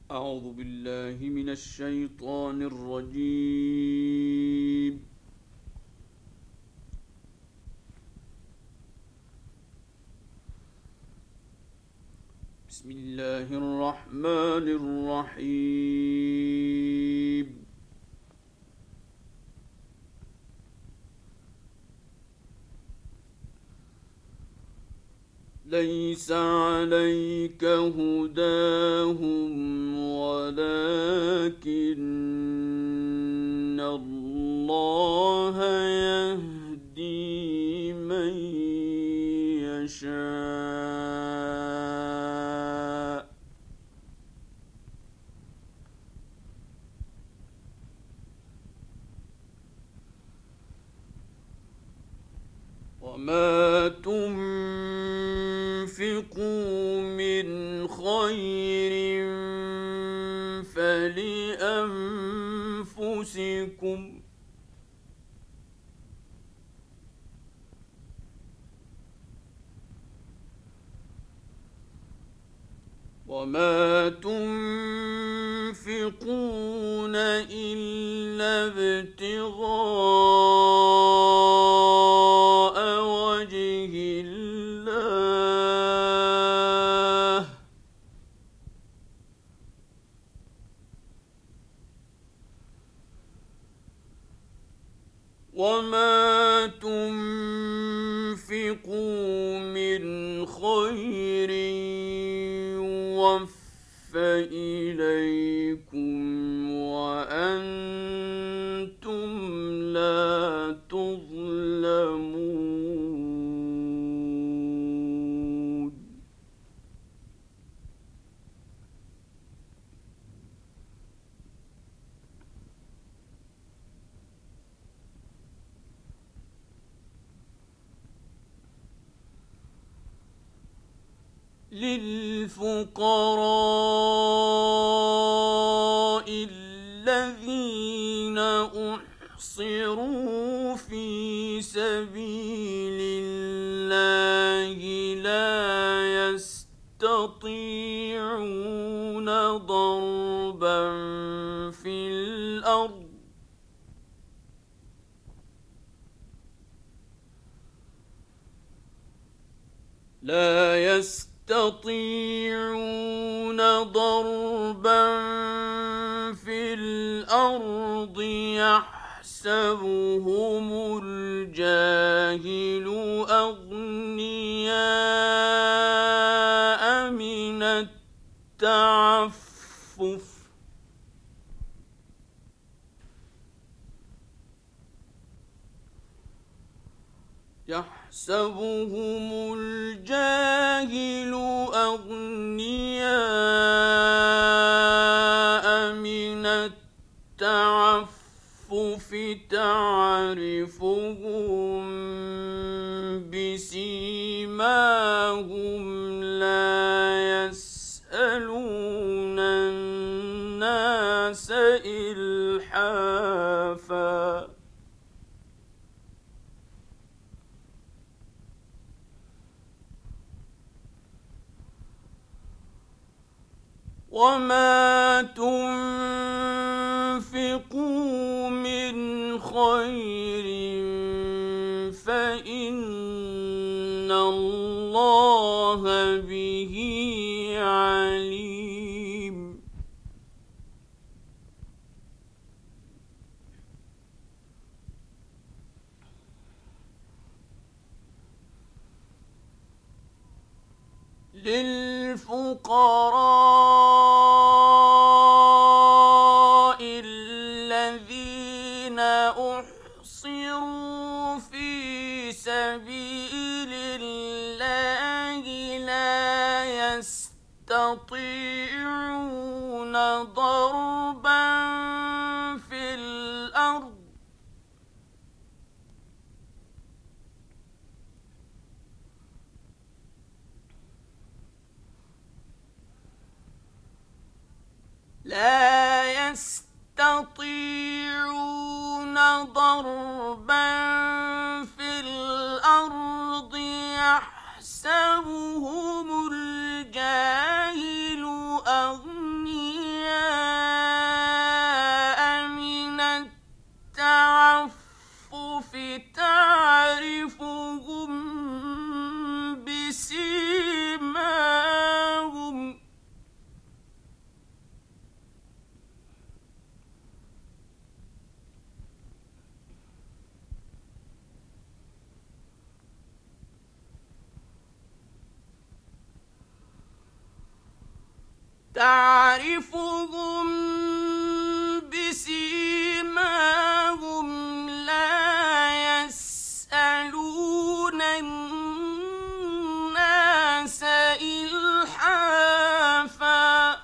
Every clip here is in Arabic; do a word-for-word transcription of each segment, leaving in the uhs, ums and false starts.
أعوذ بالله من الشيطان الرجيم. بسم الله الرحمن الرحيم. ليس عليك هداهم ولكن الله يهدي من يشاء. وما تنفقوا من خير فلأنفسكم، وما تنفقون إلا ابتغاء وجه الله وما تنفقوا من خير يوفى إليكم وأنتم لا تظلمون. للفقراء الذين أحصروا في سبيل الله لا يستطيعون ضربا في الأرض لا يستطيعون ضربا في الأرض يحسبهم الجاهل أغنياء من التعفف يحسبهم الجاهل أغنياء من التعفف تعرفهم بسيماهم لا يسألون الناس إلحافا. وما تنفقوا من خير فإن الله به عليم. للفقراء الذين أحصروا في سبيل الله لا يستطيعون ضربا في الأرض لا يستطيعون ضربا في الأرض يحسبهم الجاهل أغنياء تعرفهم بسيماهم لا يسألون الناس إلحافا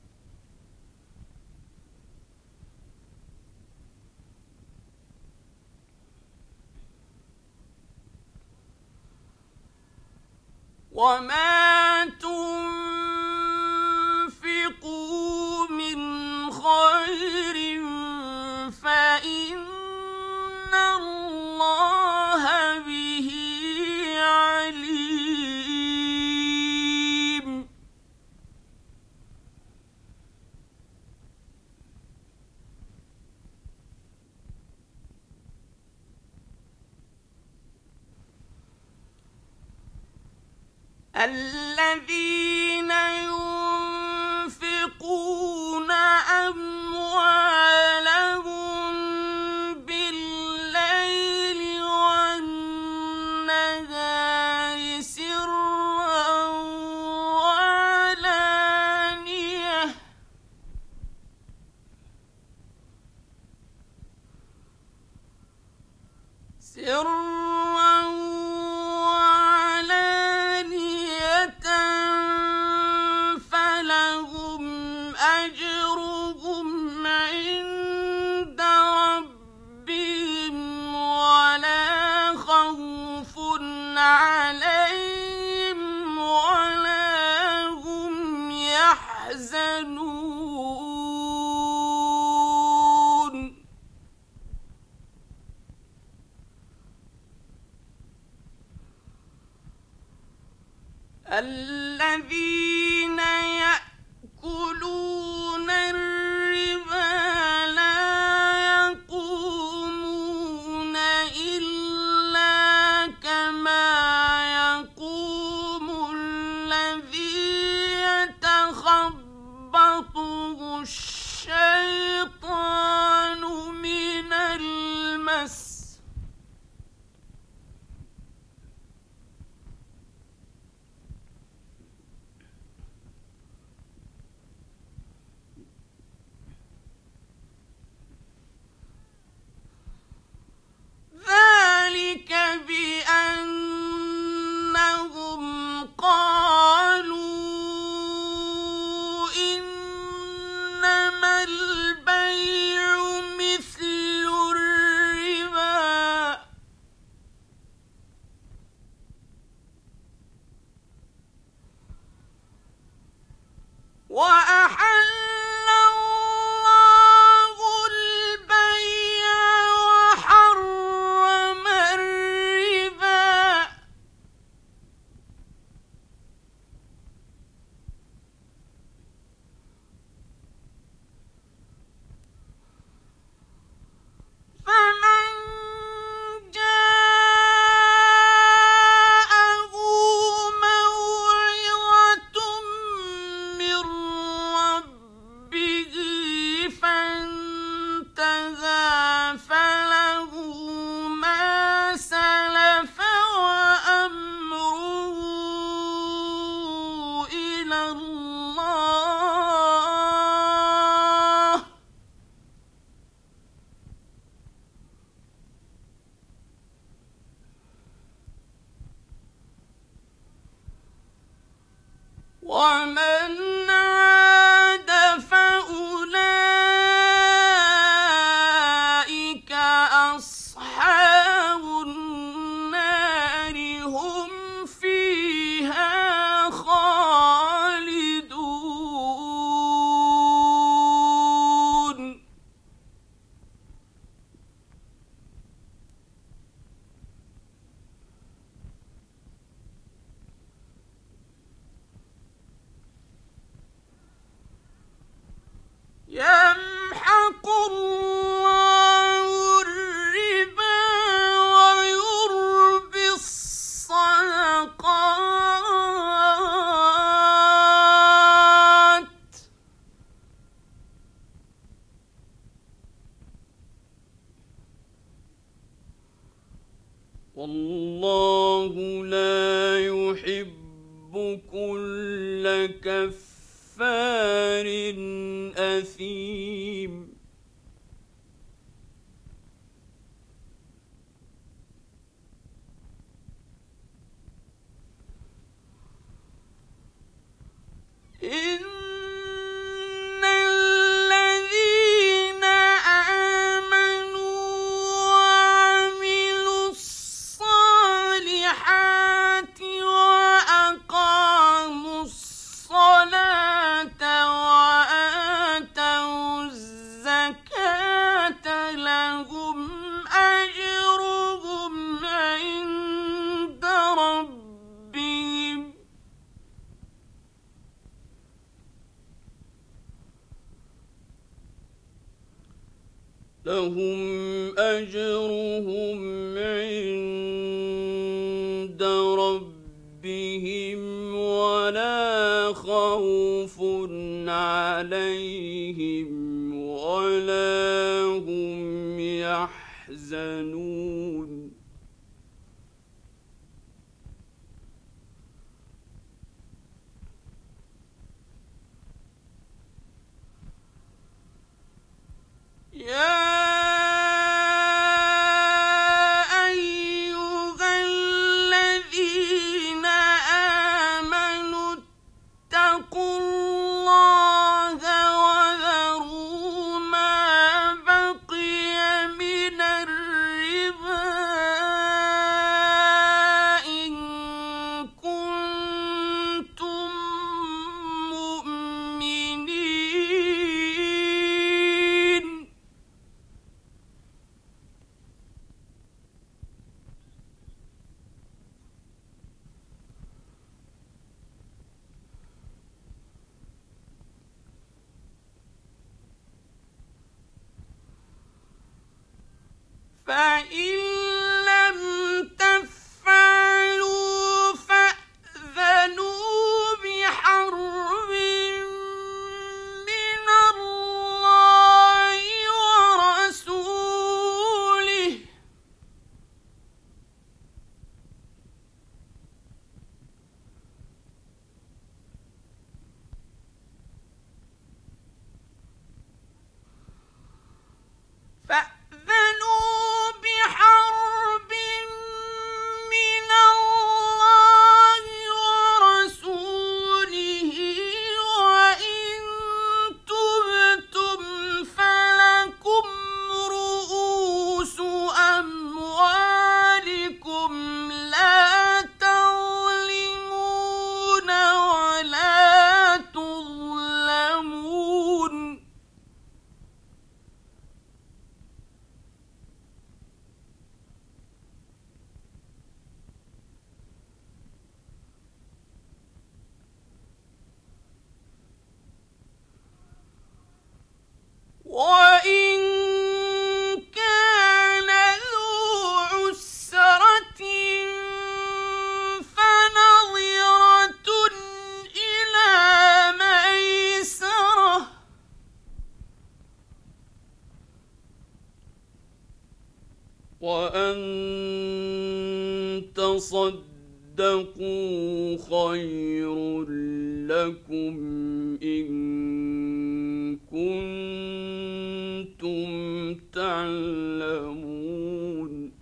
وما تنفقوا من خير فإن الله به عليم الذين ينفقون أموالهم بالليل والنهار سرا وعلانية سرا عليهم ولا هم يحزنون الذين يأكلون الربا لا يقومون إلا كما الشيطان من المس ذلك بأنهم قالوا إنما البيع مثل الربا وأحل الله البيع وحرم الربا فمن جاءه موعظة من ربه فانتهى فله ما سلف وأمره إلى الله ومن عاد فأولئك أصحاب النار هم فيها خالدون يمحق الله الربا ويربي الصدقات والله لا يحب كل كفار كفار أثيم إن الذين آمنوا وعملوا الصالحات وأقاموا الصلاة وآتوا الزكاة لهم أجرهم عند ربهم لهم أجرهم عند ربهم ولا خوف عليهم ولا هم يحزنون يا أيها الذين آمنوا اتقوا الله وذروا ما بقي من الربا إن كنتم مؤمنين فإن لم تفعلوا فأذنوا بحرب من الله ورسوله فأذنوا بحرب من الله ورسوله وإن تبتم فلكم رؤوس أموالكم لا تظلمون ولا تظلمون وإن كان ذو عسرة فنظرة إلى ميسرة وأن تصدقوا خير لكم إن كنتم تعلمون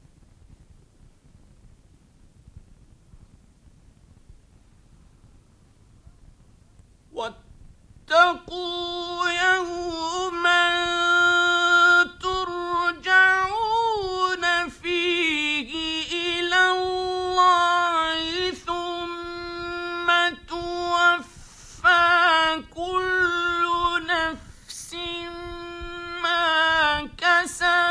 واتقوا يوما ترجعون فيه إلى الله ثم توفى كل نفس ما كسبت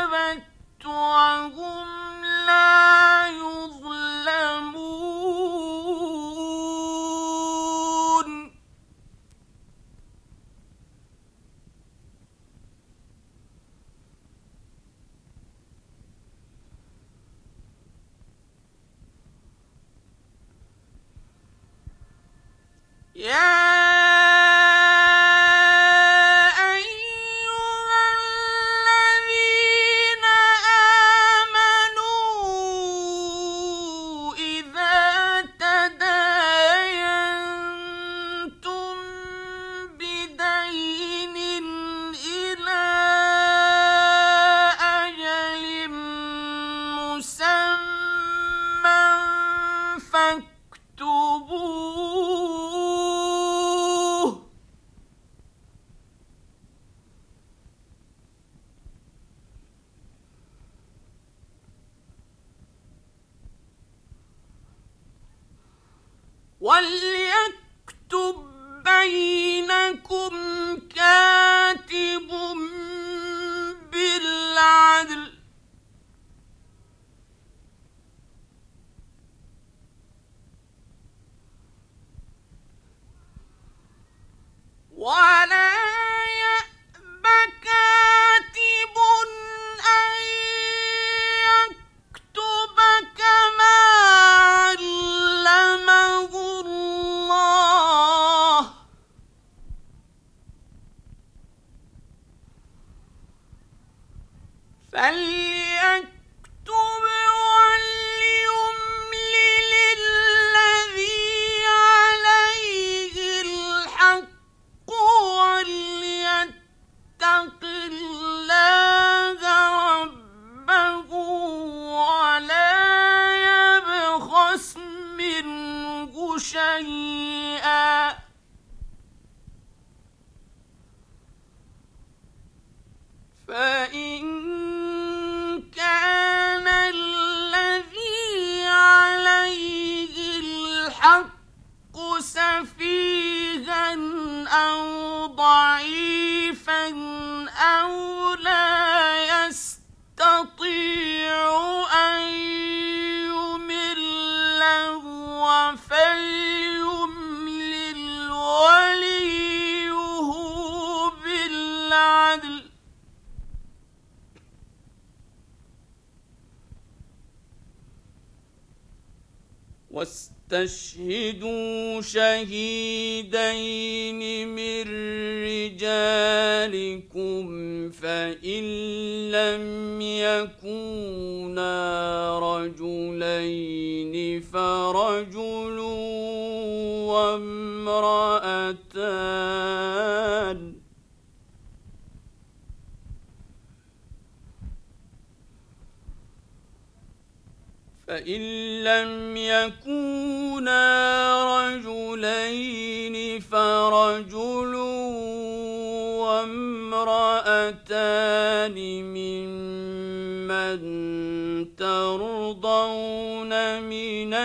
وَلْيَكْتُبْ بَيْنَكُمْ كَاتِبٌ بِالْعَدْلِ وَلَا يَأْبَ كَاتِبٌ أَن يَكْتُبَ كَمَا عَلَّمَهُ اللَّهُ ۚ فَلْيَكْتُبْ وَلْيُمْلِلِ الَّذِي عَلَيْهِ الْحَقُّ وَلْيَتَّقِ اللَّهَ رَبَّهُ وَلَا يَبْخَسْ مِنْهُ شَيْئًا ۚ فَإِن كَانَ الَّذِي عَلَيْهِ الْحَقُّ سَفِيهًا أَوْ ضَعِيفًا أَوْ لَا يَسْتَطِيعُ أَن يُمِلَّ هُوَ فَلْيُمْلِلْ وَلِيُّهُ بِالْعَدْلِ ۚ وَاسْتَشْهِدُوا شَهِيدَيْنِ مِن رِّجَالِكُمْ فَإِن لَّمْ يَكُونَا رَجُلَيْنِ فَرَجُلٌ وَامْرَأَتَانِ ۚ فَإِن لَّمْ يَكُونَا رَجُلَيْنِ فَرَجُلٌ وَامْرَأَتَانِ مِمَّن تَرْضَوْنَ مِنَ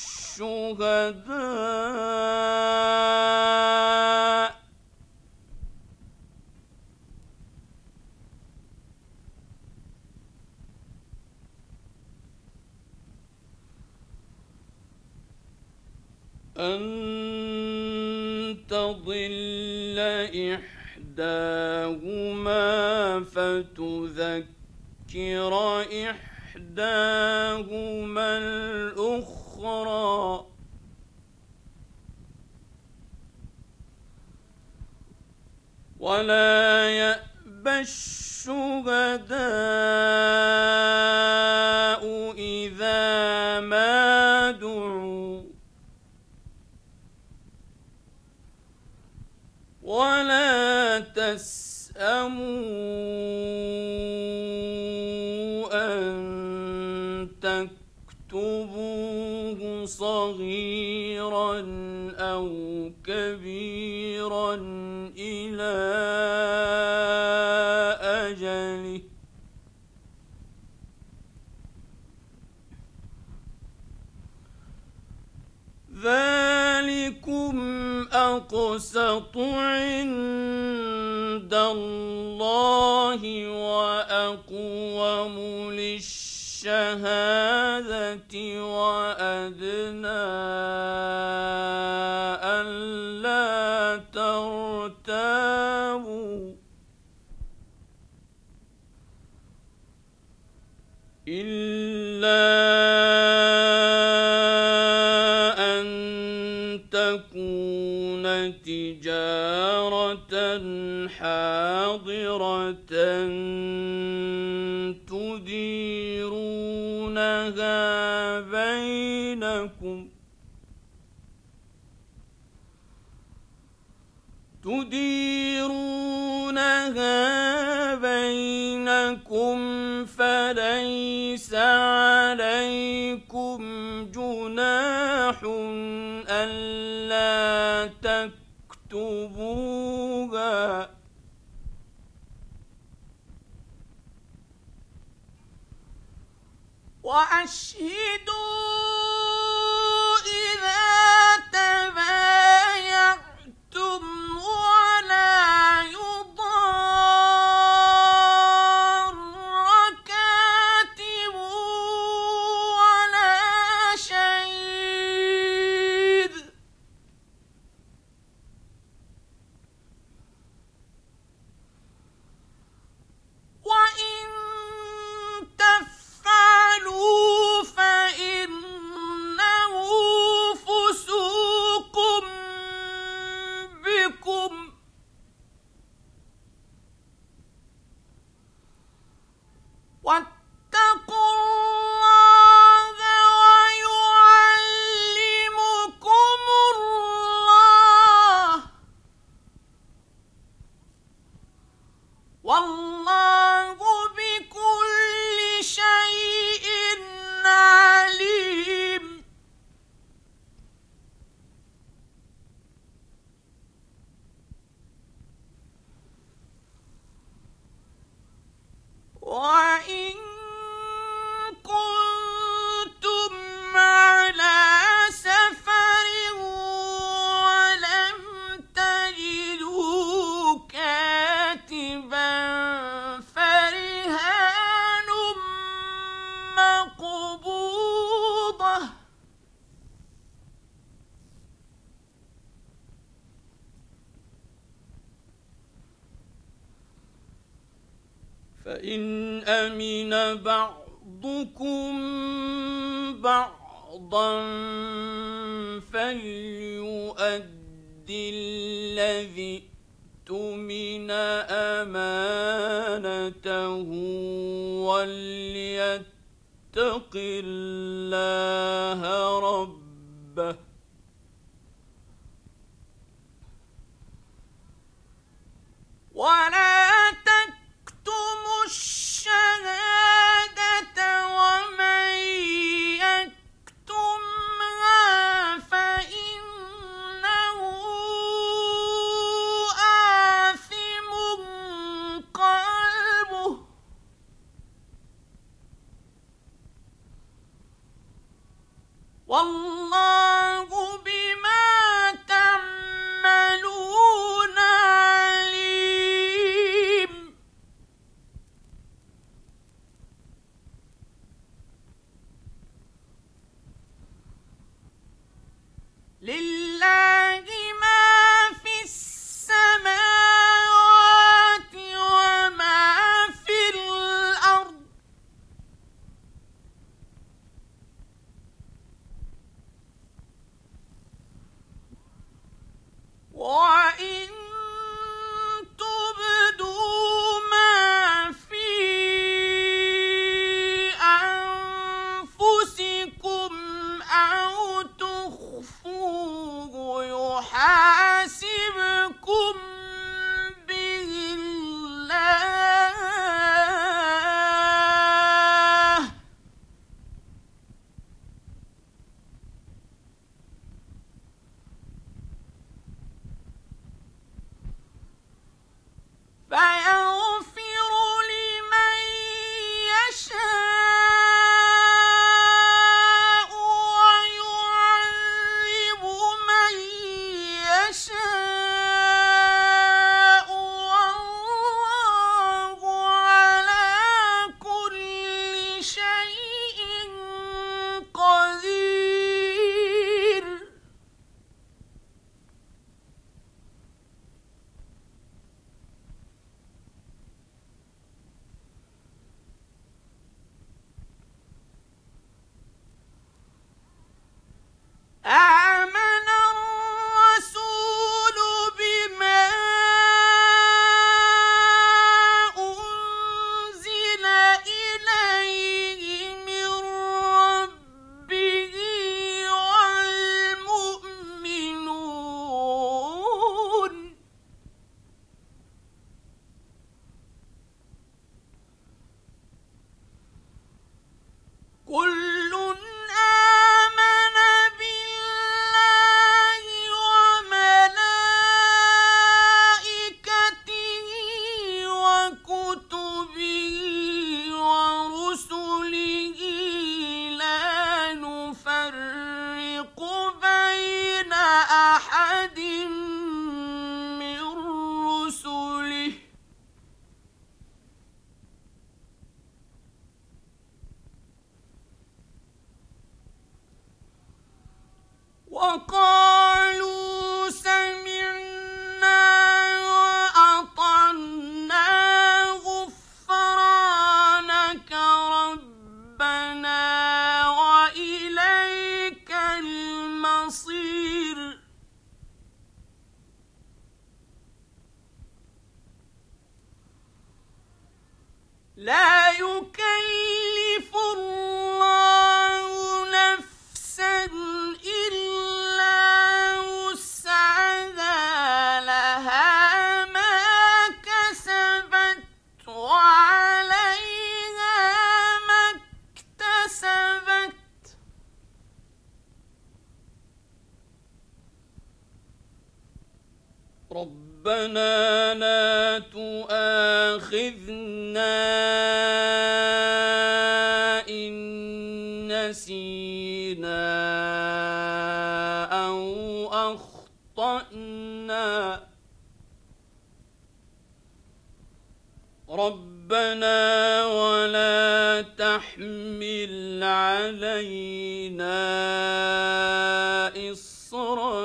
الشُّهَدَاءِ أَن تَضِلَّ إِحْدَاهُمَا فَتُذَكِّرَ إِحْدَاهُمَا الْأُخْرَىٰ ۚ وَلَا يَأْبَ الشُّهَدَاءُ إِذَا مَا دُعُوا وَلَا تَسْأَمُوا أَن تَكْتُبُوهُ صَغِيرًا أَوْ كَبِيرًا إِلَىٰ أَجَلِهِ ۚ ذَٰلِكُمْ أَقْسَطُ عِندَ اللَّهِ وَأَقْوَمُ لِلشَّهَادَةِ وَأَدْنَىٰ أَلَّا تَرْتَابُوا ۖ إِلَّا أَن تَكُونَ تِجَارَةً حَاضِرَةً تُدِيرُونَهَا بَيْنَكُمْ تُدِيرُونَهَا بَيْنَكُمْ فَلَيْسَ عَلَيْكُمْ جُنَاحٌ أَلَّا تَكْتُبُوهَا ۚ وَأَشْهِدُوا إِذَا والله بكل شيء عليم. وإن كنتم على سفر ولم تجدوا كاتبا فرهان مقبوضة. فإن أمن بعضكم بعضا فليؤدي الذي اؤتمن أمانته وليتق الله ربه. ولا تكتموا الشهادة ومن يكتمها فإنه آثم قلبه. والله ربنا لا تؤاخذنا إن نسينا أو أخطأنا ربنا ولا تحمل علينا إصرا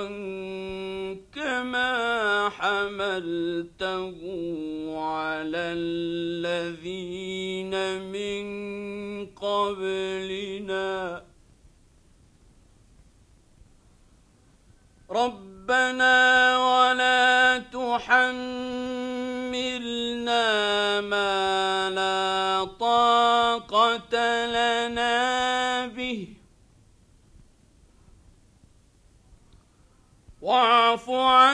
كما حملته على الذين من قبلنا ربنا ولا تحملنا ما لا طاقة لنا به واعف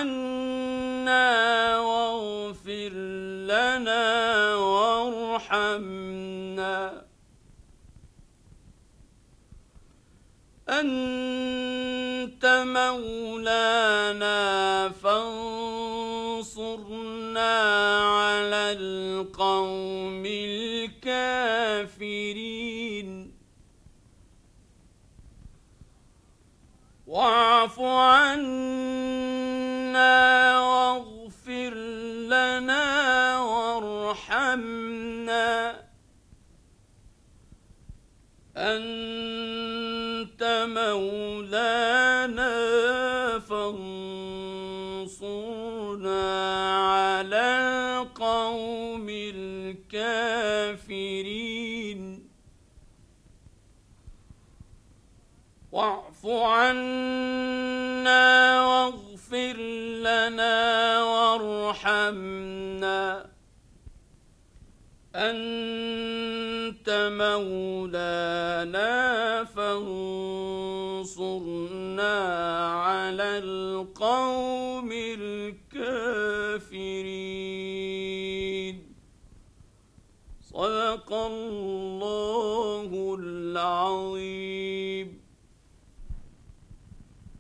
عنا واغفر لنا وارحمنا أنت مولانا فانصرنا على القوم الكافرين واعف عنا واغفر لنا وارحمنا أنت مولانا فانصرنا على القوم الكافرين واعف عنا واغفر لنا وارحمنا أنت مولانا فانصرنا على القوم الكافرين صدق الله العظيم.